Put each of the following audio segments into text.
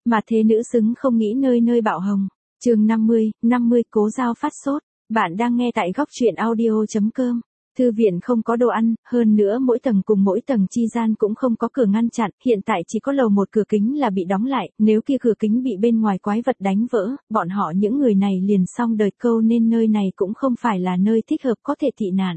Mà thế nữ xứng không nghĩ nơi nơi bạo hồng. Chương 50, Cố Dao phát sốt. Bạn đang nghe tại góc truyện audio.com. Thư viện không có đồ ăn, hơn nữa mỗi tầng cùng mỗi tầng chi gian cũng không có cửa ngăn chặn, hiện tại chỉ có lầu một cửa kính là bị đóng lại, nếu kia cửa kính bị bên ngoài quái vật đánh vỡ, bọn họ những người này liền xong đời câu, nên nơi này cũng không phải là nơi thích hợp có thể tị nạn.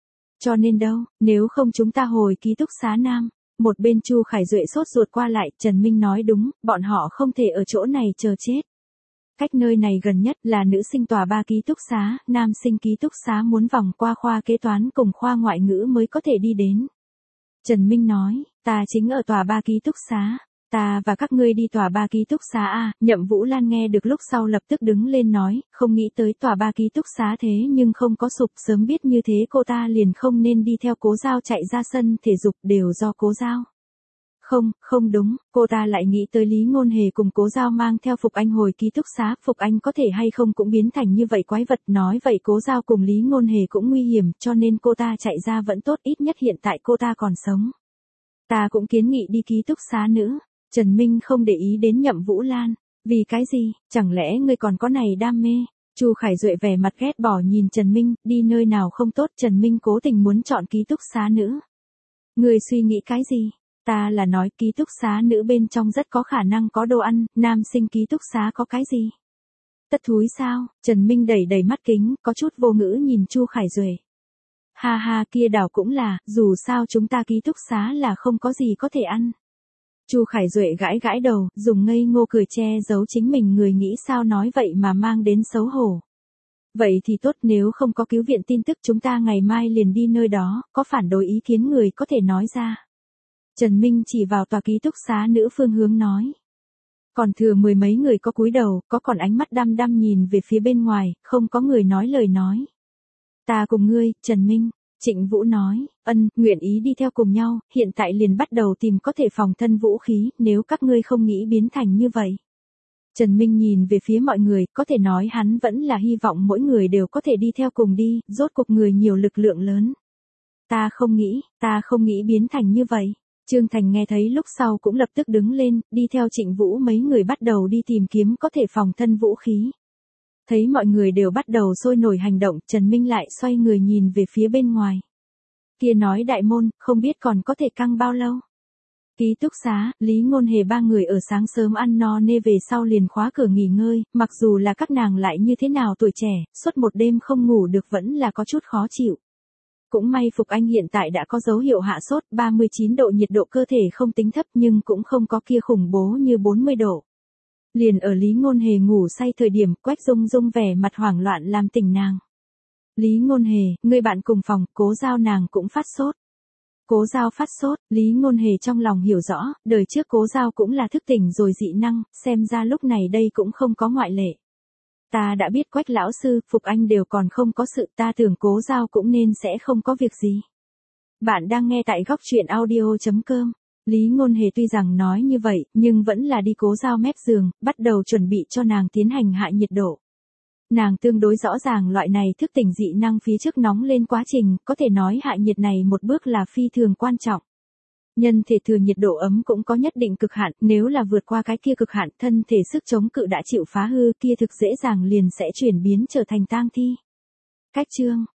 Cho nên đâu, nếu không chúng ta hồi ký túc xá Nam. Một bên Chu Khải Duệ sốt ruột qua lại, Trần Minh nói đúng, bọn họ không thể ở chỗ này chờ chết. Cách nơi này gần nhất là nữ sinh tòa 3 ký túc xá, nam sinh ký túc xá muốn vòng qua khoa kế toán cùng khoa ngoại ngữ mới có thể đi đến. Trần Minh nói, ta chính ở tòa 3 ký túc xá, ta và các ngươi đi tòa 3 ký túc xá à, Nhậm Vũ Lan nghe được lúc sau lập tức đứng lên nói, không nghĩ tới tòa 3 ký túc xá thế nhưng không có sụp, sớm biết như thế cô ta liền không nên đi theo Cố Dao chạy ra sân thể dục, đều do Cố Dao. Không đúng, cô ta lại nghĩ tới Lý Ngôn Hề cùng Cố Dao mang theo Phục Anh hồi ký túc xá, Phục Anh có thể hay không cũng biến thành như vậy quái vật, nói vậy Cố Dao cùng Lý Ngôn Hề cũng nguy hiểm, cho nên cô ta chạy ra vẫn tốt, ít nhất hiện tại cô ta còn sống. Ta cũng kiến nghị đi ký túc xá nữa. Trần Minh không để ý đến Nhậm Vũ Lan, vì cái gì, chẳng lẽ ngươi còn có này đam mê? Chu Khải Duệ vẻ mặt ghét bỏ nhìn Trần Minh, đi nơi nào không tốt, Trần Minh cố tình muốn chọn ký túc xá nữ. Ngươi suy nghĩ cái gì? Ta là nói ký túc xá nữ bên trong rất có khả năng có đồ ăn, nam sinh ký túc xá có cái gì? Tất thúi sao? Trần Minh đẩy đẩy mắt kính, có chút vô ngữ nhìn Chu Khải Duệ. Ha ha, kia đảo cũng là, dù sao chúng ta ký túc xá là không có gì có thể ăn. Chu Khải Duệ gãi gãi đầu, dùng ngây ngô cười che giấu chính mình, người nghĩ sao nói vậy mà mang đến xấu hổ. Vậy thì tốt, nếu không có cứu viện tin tức chúng ta ngày mai liền đi nơi đó, có phản đối ý kiến người có thể nói ra. Trần Minh chỉ vào tòa ký túc xá nữ phương hướng nói. Còn thừa mười mấy người có cúi đầu, có còn ánh mắt đăm đăm nhìn về phía bên ngoài, không có người nói lời nói. Ta cùng ngươi, Trần Minh. Trịnh Vũ nói, nguyện ý đi theo cùng nhau, hiện tại liền bắt đầu tìm có thể phòng thân vũ khí, nếu các ngươi không nghĩ biến thành như vậy. Trần Minh nhìn về phía mọi người, có thể nói hắn vẫn là hy vọng mỗi người đều có thể đi theo cùng đi, rốt cuộc người nhiều lực lượng lớn. Ta không nghĩ biến thành như vậy. Trương Thành nghe thấy lúc sau cũng lập tức đứng lên, đi theo Trịnh Vũ mấy người bắt đầu đi tìm kiếm có thể phòng thân vũ khí. Thấy mọi người đều bắt đầu sôi nổi hành động, Trần Minh lại xoay người nhìn về phía bên ngoài. Kia nói đại môn, không biết còn có thể căng bao lâu. Ký túc xá, Lý Ngôn Hề ba người ở sáng sớm ăn no nê về sau liền khóa cửa nghỉ ngơi, mặc dù là các nàng lại như thế nào tuổi trẻ, suốt một đêm không ngủ được vẫn là có chút khó chịu. Cũng may Phục Anh hiện tại đã có dấu hiệu hạ sốt, 39 độ nhiệt độ cơ thể không tính thấp nhưng cũng không có kia khủng bố như 40 độ. Liền ở Lý Ngôn Hề ngủ say thời điểm, Quách Dung Dung vẻ mặt hoảng loạn làm tỉnh nàng. Lý Ngôn Hề, người bạn cùng phòng, Cố Dao nàng cũng phát sốt. Cố Dao phát sốt, Lý Ngôn Hề trong lòng hiểu rõ, đời trước Cố Dao cũng là thức tỉnh rồi dị năng, xem ra lúc này đây cũng không có ngoại lệ. Ta đã biết Quách lão sư, Phục Anh đều còn không có sự, ta tưởng Cố Dao cũng nên sẽ không có việc gì. Bạn đang nghe tại góc truyện audio.com. Lý Ngôn Hề tuy rằng nói như vậy, nhưng vẫn là đi Cố Dao mép giường, bắt đầu chuẩn bị cho nàng tiến hành hạ nhiệt độ. Nàng tương đối rõ ràng loại này thức tỉnh dị năng phía trước nóng lên quá trình, có thể nói hạ nhiệt này một bước là phi thường quan trọng. Nhân thể thừa nhiệt độ ấm cũng có nhất định cực hạn, nếu là vượt qua cái kia cực hạn, thân thể sức chống cự đã chịu phá hư, kia thực dễ dàng liền sẽ chuyển biến trở thành tang thi. Cách chương,